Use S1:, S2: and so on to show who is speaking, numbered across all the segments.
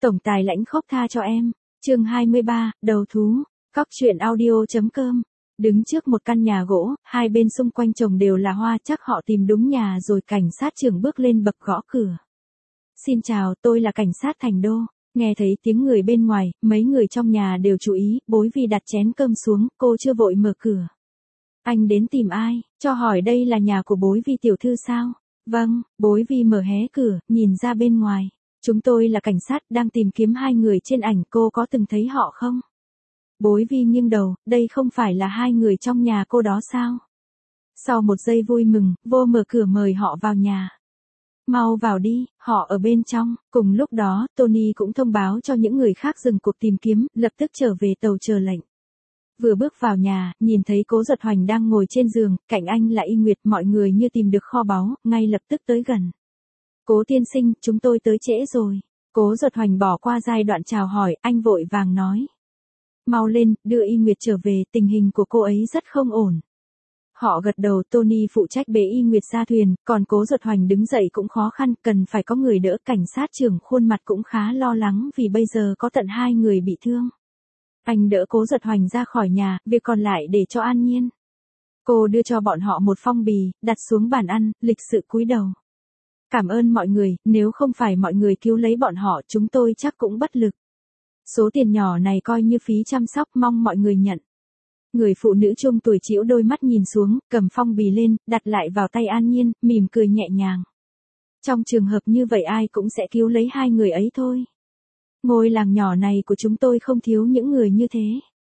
S1: Tổng tài lãnh khốc tha cho em. Chương 23, đầu thú. Cóc truyện audio.com. Đứng trước một căn nhà gỗ, hai bên xung quanh trồng đều là hoa, chắc họ tìm đúng nhà rồi. Cảnh sát trưởng bước lên bậc gõ cửa. Xin chào, tôi là cảnh sát Thành Đô. Nghe thấy tiếng người bên ngoài, mấy người trong nhà đều chú ý, Bối Vi đặt chén cơm xuống, cô chưa vội mở cửa. Anh đến tìm ai, cho hỏi đây là nhà của Bối Vi tiểu thư sao? Vâng, Bối Vi mở hé cửa, nhìn ra bên ngoài. Chúng tôi là cảnh sát đang tìm kiếm hai người trên ảnh, cô có từng thấy họ không? Bối Vi nghiêng đầu, đây không phải là hai người trong nhà cô đó sao? Sau một giây vui mừng, vô mở cửa mời họ vào nhà. Mau vào đi, họ ở bên trong. Cùng lúc đó, Tony cũng thông báo cho những người khác dừng cuộc tìm kiếm, lập tức trở về tàu chờ lệnh. Vừa bước vào nhà, nhìn thấy Cố Duật Hoành đang ngồi trên giường, cạnh anh là Y Nguyệt, mọi người như tìm được kho báu, ngay lập tức tới gần. Cố tiên sinh, chúng tôi tới trễ rồi. Cố Duật Hoành bỏ qua giai đoạn chào hỏi, anh vội vàng nói. Mau lên, đưa Y Nguyệt trở về, tình hình của cô ấy rất không ổn. Họ gật đầu, Tony phụ trách bế Y Nguyệt ra thuyền, còn Cố Duật Hoành đứng dậy cũng khó khăn, cần phải có người đỡ. Cảnh sát trưởng khuôn mặt cũng khá lo lắng vì bây giờ có tận hai người bị thương. Anh đỡ Cố Duật Hoành ra khỏi nhà, việc còn lại để cho An Nhiên. Cô đưa cho bọn họ một phong bì, đặt xuống bàn ăn, lịch sự cúi đầu. Cảm ơn mọi người, nếu không phải mọi người cứu lấy bọn họ, chúng tôi chắc cũng bất lực. Số tiền nhỏ này coi như phí chăm sóc, mong mọi người nhận. Người phụ nữ trung tuổi chĩu đôi mắt nhìn xuống, cầm phong bì lên, đặt lại vào tay An Nhiên, mỉm cười nhẹ nhàng. Trong trường hợp như vậy ai cũng sẽ cứu lấy hai người ấy thôi. Ngôi làng nhỏ này của chúng tôi không thiếu những người như thế.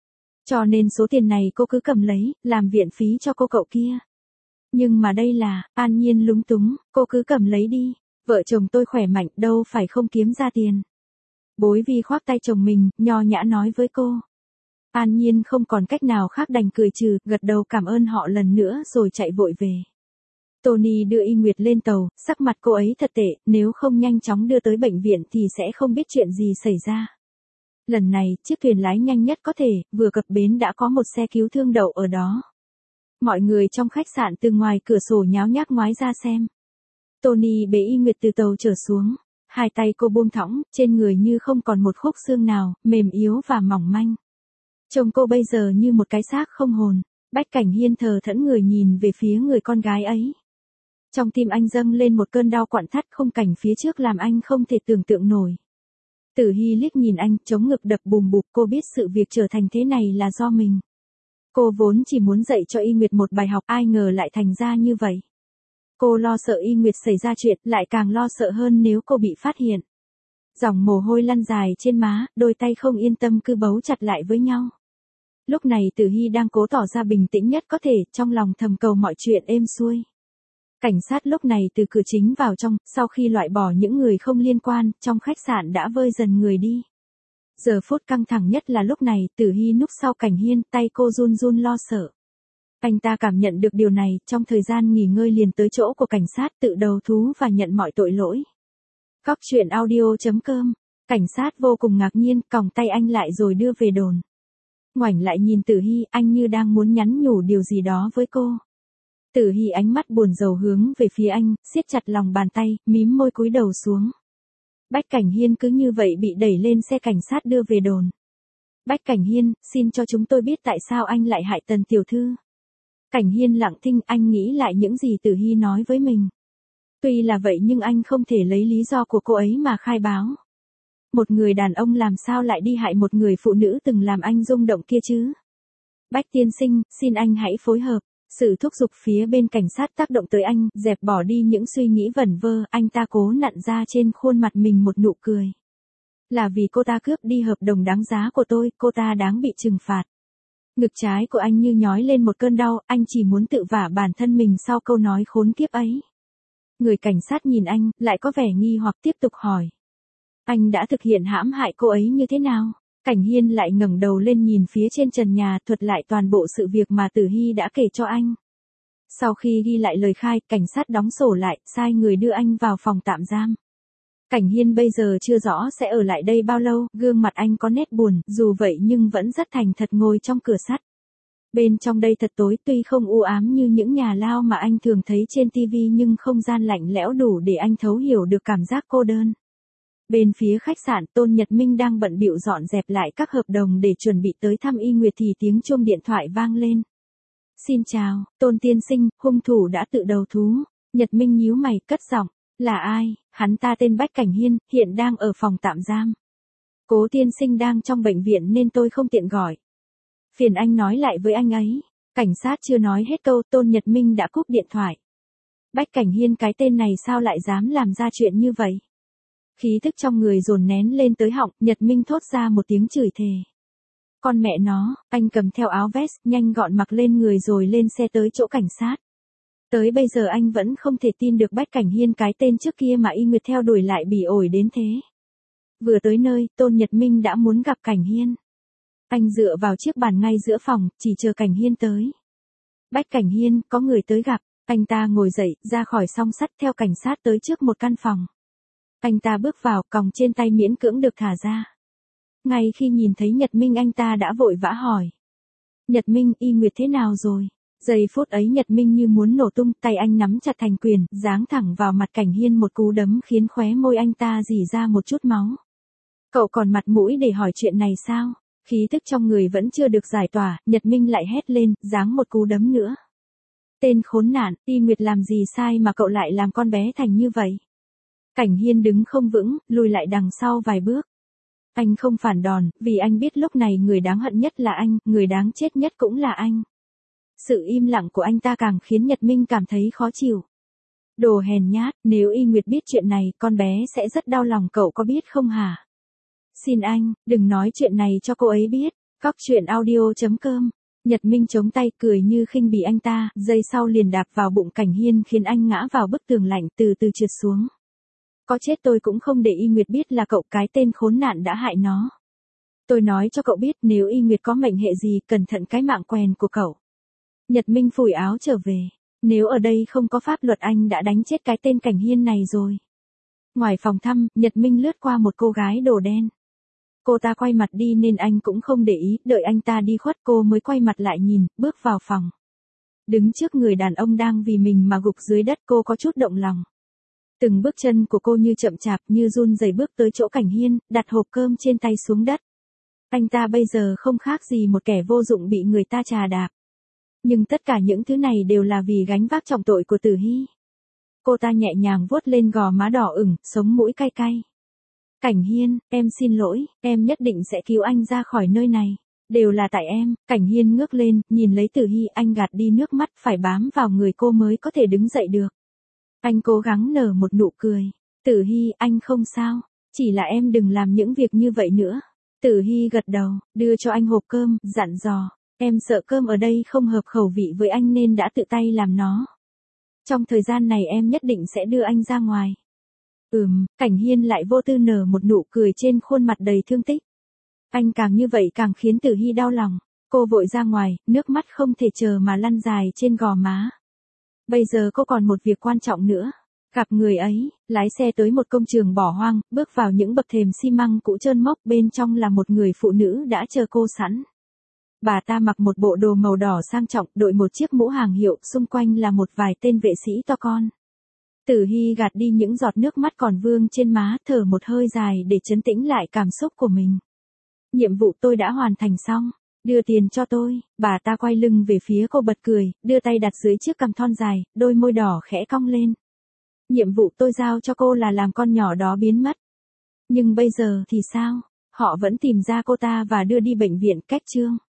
S1: Cho nên số tiền này cô cứ cầm lấy, làm viện phí cho cô cậu kia. Nhưng mà đây là, An Nhiên lúng túng, cô cứ cầm lấy đi. Vợ chồng tôi khỏe mạnh, đâu phải không kiếm ra tiền. Bối Vi khoác tay chồng mình, nho nhã nói với cô. An Nhiên không còn cách nào khác đành cười trừ, gật đầu cảm ơn họ lần nữa rồi chạy vội về. Tony đưa Y Nguyệt lên tàu, sắc mặt cô ấy thật tệ, nếu không nhanh chóng đưa tới bệnh viện thì sẽ không biết chuyện gì xảy ra. Lần này, chiếc thuyền lái nhanh nhất có thể, vừa cập bến đã có một xe cứu thương đậu ở đó. Mọi người trong khách sạn từ ngoài cửa sổ nháo nhác ngoái ra xem. Tony bế Y Nguyệt từ tàu trở xuống, hai tay cô buông thõng, trên người như không còn một khúc xương nào, mềm yếu và mỏng manh. Trông cô bây giờ như một cái xác không hồn. Bách Cảnh Hiên thờ thẫn người nhìn về phía người con gái ấy. Trong tim anh dâng lên một cơn đau quặn thắt, khung cảnh phía trước làm anh không thể tưởng tượng nổi. Tử Hy liếc nhìn anh, chống ngực đập bùm bụp, cô biết sự việc trở thành thế này là do mình. Cô vốn chỉ muốn dạy cho Y Nguyệt một bài học, ai ngờ lại thành ra như vậy. Cô lo sợ Y Nguyệt xảy ra chuyện, lại càng lo sợ hơn nếu cô bị phát hiện. Dòng mồ hôi lăn dài trên má, đôi tay không yên tâm cứ bấu chặt lại với nhau. Lúc này Tử Hy đang cố tỏ ra bình tĩnh nhất có thể, trong lòng thầm cầu mọi chuyện êm xuôi. Cảnh sát lúc này từ cửa chính vào trong, sau khi loại bỏ những người không liên quan, trong khách sạn đã vơi dần người đi. Giờ phút căng thẳng nhất là lúc này, Tử Hy núp sau Cảnh Hiên, tay cô run run lo sợ. Anh ta cảm nhận được điều này, trong thời gian nghỉ ngơi liền tới chỗ của cảnh sát, tự đầu thú và nhận mọi tội lỗi. Cóc truyện audio.com. Cảnh sát vô cùng ngạc nhiên, còng tay anh lại rồi đưa về đồn. Ngoảnh lại nhìn Tử Hy, anh như đang muốn nhắn nhủ điều gì đó với cô. Tử Hy ánh mắt buồn rầu hướng về phía anh, siết chặt lòng bàn tay, mím môi cúi đầu xuống. Bách Cảnh Hiên cứ như vậy bị đẩy lên xe cảnh sát đưa về đồn. Bách Cảnh Hiên, xin cho chúng tôi biết tại sao anh lại hại Tần tiểu thư. Cảnh Hiên lặng thinh, anh nghĩ lại những gì Tử Hy nói với mình. Tuy là vậy nhưng anh không thể lấy lý do của cô ấy mà khai báo. Một người đàn ông làm sao lại đi hại một người phụ nữ từng làm anh rung động kia chứ? Bách tiên sinh, xin anh hãy phối hợp. Sự thúc giục phía bên cảnh sát tác động tới anh, dẹp bỏ đi những suy nghĩ vẩn vơ, anh ta cố nặn ra trên khuôn mặt mình một nụ cười. Là vì cô ta cướp đi hợp đồng đáng giá của tôi, cô ta đáng bị trừng phạt. Ngực trái của anh như nhói lên một cơn đau, anh chỉ muốn tự vả bản thân mình sau câu nói khốn kiếp ấy. Người cảnh sát nhìn anh, lại có vẻ nghi hoặc tiếp tục hỏi. Anh đã thực hiện hãm hại cô ấy như thế nào? Cảnh Hiên lại ngẩng đầu lên nhìn phía trên trần nhà, thuật lại toàn bộ sự việc mà Tử Hy đã kể cho anh. Sau khi ghi lại lời khai, cảnh sát đóng sổ lại, sai người đưa anh vào phòng tạm giam. Cảnh Hiên bây giờ chưa rõ sẽ ở lại đây bao lâu, gương mặt anh có nét buồn, dù vậy nhưng vẫn rất thành thật ngồi trong cửa sắt. Bên trong đây thật tối, tuy không u ám như những nhà lao mà anh thường thấy trên TV nhưng không gian lạnh lẽo đủ để anh thấu hiểu được cảm giác cô đơn. Bên phía khách sạn, Tôn Nhật Minh đang bận bịu dọn dẹp lại các hợp đồng để chuẩn bị tới thăm Y Nguyệt thì tiếng chuông điện thoại vang lên. Xin chào, Tôn tiên sinh, hung thủ đã tự đầu thú. Nhật Minh nhíu mày, cất giọng. Là ai? Hắn ta tên Bách Cảnh Hiên, hiện đang ở phòng tạm giam. Cố tiên sinh đang trong bệnh viện nên tôi không tiện gọi. Phiền anh nói lại với anh ấy. Cảnh sát chưa nói hết câu, Tôn Nhật Minh đã cúp điện thoại. Bách Cảnh Hiên, cái tên này sao lại dám làm ra chuyện như vậy? Khí thức trong người dồn nén lên tới họng, Nhật Minh thốt ra một tiếng chửi thề. Con mẹ nó, anh cầm theo áo vest, nhanh gọn mặc lên người rồi lên xe tới chỗ cảnh sát. Tới bây giờ anh vẫn không thể tin được Bách Cảnh Hiên, cái tên trước kia mà Y Nguyệt theo đuổi lại bị ổi đến thế. Vừa tới nơi, Tôn Nhật Minh đã muốn gặp Cảnh Hiên. Anh dựa vào chiếc bàn ngay giữa phòng, chỉ chờ Cảnh Hiên tới. Bách Cảnh Hiên, có người tới gặp. Anh ta ngồi dậy, ra khỏi song sắt theo cảnh sát tới trước một căn phòng. Anh ta bước vào, còng trên tay miễn cưỡng được thả ra. Ngay khi nhìn thấy Nhật Minh, anh ta đã vội vã hỏi. Nhật Minh, Y Nguyệt thế nào rồi? Giây phút ấy Nhật Minh như muốn nổ tung, tay anh nắm chặt thành quyền, giáng thẳng vào mặt Cảnh Hiên một cú đấm khiến khóe môi anh ta rỉ ra một chút máu. Cậu còn mặt mũi để hỏi chuyện này sao? Khí thức trong người vẫn chưa được giải tỏa, Nhật Minh lại hét lên, giáng một cú đấm nữa. Tên khốn nạn, Y Nguyệt làm gì sai mà cậu lại làm con bé thành như vậy? Cảnh Hiên đứng không vững, lùi lại đằng sau vài bước. Anh không phản đòn, vì anh biết lúc này người đáng hận nhất là anh, người đáng chết nhất cũng là anh. Sự im lặng của anh ta càng khiến Nhật Minh cảm thấy khó chịu. Đồ hèn nhát, nếu Y Nguyệt biết chuyện này, con bé sẽ rất đau lòng, cậu có biết không hả? Xin anh, đừng nói chuyện này cho cô ấy biết. Cóc truyện audio.com. Nhật Minh chống tay cười như khinh bỉ anh ta, giây sau liền đạp vào bụng Cảnh Hiên khiến anh ngã vào bức tường lạnh từ từ trượt xuống. Có chết tôi cũng không để Y Nguyệt biết là cậu, cái tên khốn nạn đã hại nó. Tôi nói cho cậu biết, nếu Y Nguyệt có mệnh hệ gì, cẩn thận cái mạng quèn của cậu. Nhật Minh phủi áo trở về. Nếu ở đây không có pháp luật anh đã đánh chết cái tên Cảnh Hiên này rồi. Ngoài phòng thăm, Nhật Minh lướt qua một cô gái đồ đen. Cô ta quay mặt đi nên anh cũng không để ý, đợi anh ta đi khuất cô mới quay mặt lại nhìn, bước vào phòng. Đứng trước người đàn ông đang vì mình mà gục dưới đất, cô có chút động lòng. Từng bước chân của cô như chậm chạp, như run rẩy bước tới chỗ Cảnh Hiên, đặt hộp cơm trên tay xuống đất. Anh ta bây giờ không khác gì một kẻ vô dụng bị người ta trà đạp. Nhưng tất cả những thứ này đều là vì gánh vác trọng tội của Tử Hy. Cô ta nhẹ nhàng vuốt lên gò má đỏ ửng, sống mũi cay cay. Cảnh Hiên, em xin lỗi, em nhất định sẽ cứu anh ra khỏi nơi này. Đều là tại em. Cảnh Hiên ngước lên, nhìn lấy Tử Hy, anh gạt đi nước mắt, phải bám vào người cô mới có thể đứng dậy được. Anh cố gắng nở một nụ cười. Tử Hy, anh không sao. Chỉ là em đừng làm những việc như vậy nữa. Tử Hy gật đầu, đưa cho anh hộp cơm, dặn dò. Em sợ cơm ở đây không hợp khẩu vị với anh nên đã tự tay làm nó. Trong thời gian này em nhất định sẽ đưa anh ra ngoài. Cảnh Hiên lại vô tư nở một nụ cười trên khuôn mặt đầy thương tích. Anh càng như vậy càng khiến Tử Hy đau lòng. Cô vội ra ngoài, nước mắt không thể chờ mà lăn dài trên gò má. Bây giờ cô còn một việc quan trọng nữa. Gặp người ấy, lái xe tới một công trường bỏ hoang, bước vào những bậc thềm xi măng cũ trơn mốc, bên trong là một người phụ nữ đã chờ cô sẵn. Bà ta mặc một bộ đồ màu đỏ sang trọng, đội một chiếc mũ hàng hiệu, xung quanh là một vài tên vệ sĩ to con. Tử Hy gạt đi những giọt nước mắt còn vương trên má, thở một hơi dài để trấn tĩnh lại cảm xúc của mình. Nhiệm vụ tôi đã hoàn thành xong, đưa tiền cho tôi. Bà ta quay lưng về phía cô bật cười, đưa tay đặt dưới chiếc cằm thon dài, đôi môi đỏ khẽ cong lên. Nhiệm vụ tôi giao cho cô là làm con nhỏ đó biến mất. Nhưng bây giờ thì sao? Họ vẫn tìm ra cô ta và đưa đi bệnh viện. Cách chương